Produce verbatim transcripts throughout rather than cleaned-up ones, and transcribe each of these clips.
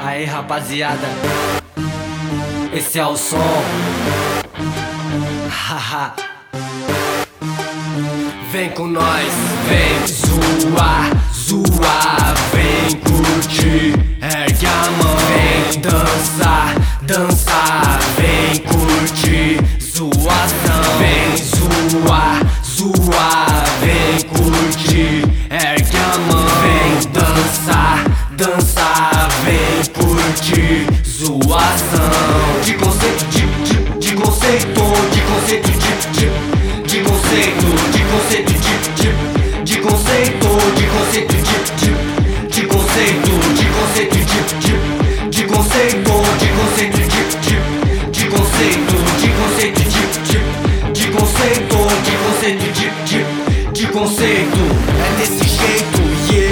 Aí, rapaziada, esse é o som. Haha. Vem com nós, vem zoar, zoar, vem curtir, ergue a mão, vem dançar, dançar, vem curtir, zoação, vem zoar, zoar, vem curtir, ergue a mão, vem dançar, dançar, vem curtir, zoação. De conceito, de, de, de conceito, de conceito, de, de De conceito, de conceito, de, de, de conceito, de conceito, de, de, de conceito, de conceito, de, de, de conceito, de conceito, de, de, de conceito, de conceito, de, de, de conceito, de conceito, de, de, de conceito. É desse jeito,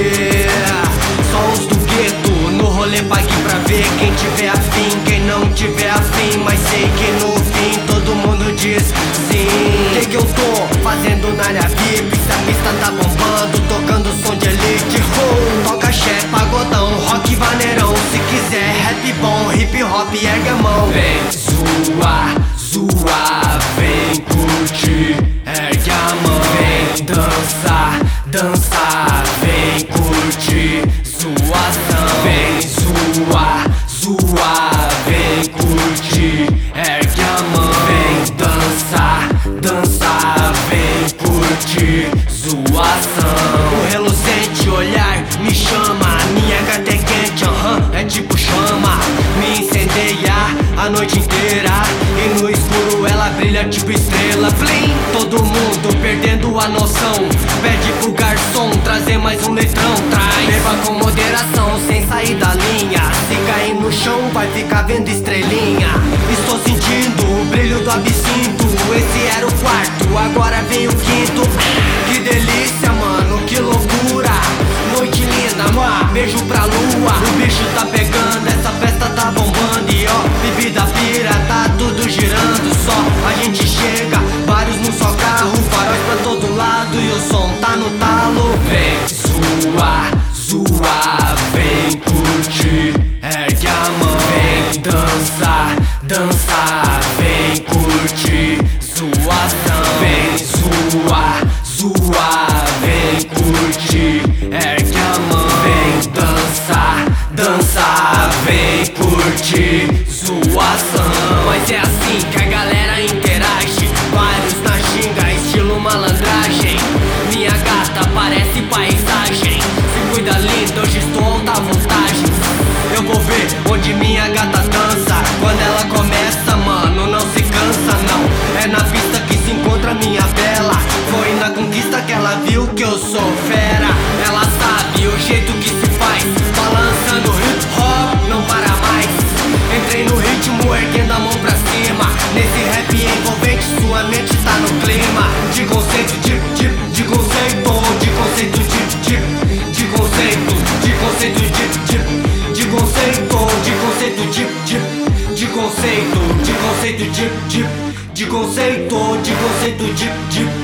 yeah. Só os do gueto, no rolê pague pra ver quem tiver afim, quem não tiver afim, mas sei que no fim todo mundo diz sim. Que que eu tô fazendo na área V I P? Se a pista tá bombando, tocando som de elite. Oh, toca axé, pagodão, rock vaneirão. Se quiser rap bom, hip hop, ergue a mão. Vem zoar, zoar, vem curtir, ergue a mão. Vem dançar, dançar, vem curtir, zoação. Vem zoar, zoar, vem curtir, ergue a mão. Vem dançar, dançar, vem curtir, zoação. O reluzente olhar me chama, minha gata é quente, aham, uh-huh, é tipo chama. Me incendeia a noite inteira e no escuro ela brilha tipo estrela. Plim, todo mundo perdendo a noção, pede pro garçom trazer mais um litrão. Traz, beba com moderação, sem sair da linha. Se cair no chão vai ficar vendo estrelinha. Estou sentindo o brilho do absinto. Esse era o quarto, agora vem o quinto. Que delícia, mano, que loucura. Noite linda, mua, beijo pra lua. O bicho tá pegando, essa festa tá bombando. E ó, bebida pira, tá tudo girando. Só a gente chega, vários num só carro, faróis pra todo lado e o som tá no talo. Vem zoar, zoar, vem curtir, ergue a mão. Vem dançar, dançar, vem curtir, zoação. Vem zoar, zoar, vem curtir, ergue a mão. Vem dançar, dançar, vem curtir, zoação. Mas é assim que a galera interage, vários na xinga, estilo malandragem. Minha gata parece paisagem, se cuida linda, hoje estou alta vontade. Eu vou ver onde minha gata dança. Quando ela começa, mano, não se cansa não. É na pista que se encontra minha bela. Foi na conquista que ela viu que eu sou fera. Ela sabe o jeito que se faz, balançando hip hop, não para mais. Entrei no ritmo, erguendo a mão pra cima. Nesse rap envolvente, sua mente tá no clima. De conceito, de, de, de conceito, de conceito, de, de, de conceito, de conceito, de, de de conceito, de conceito, de, de, de conceito, de conceito, de, de, de conceito, de conceito, de, de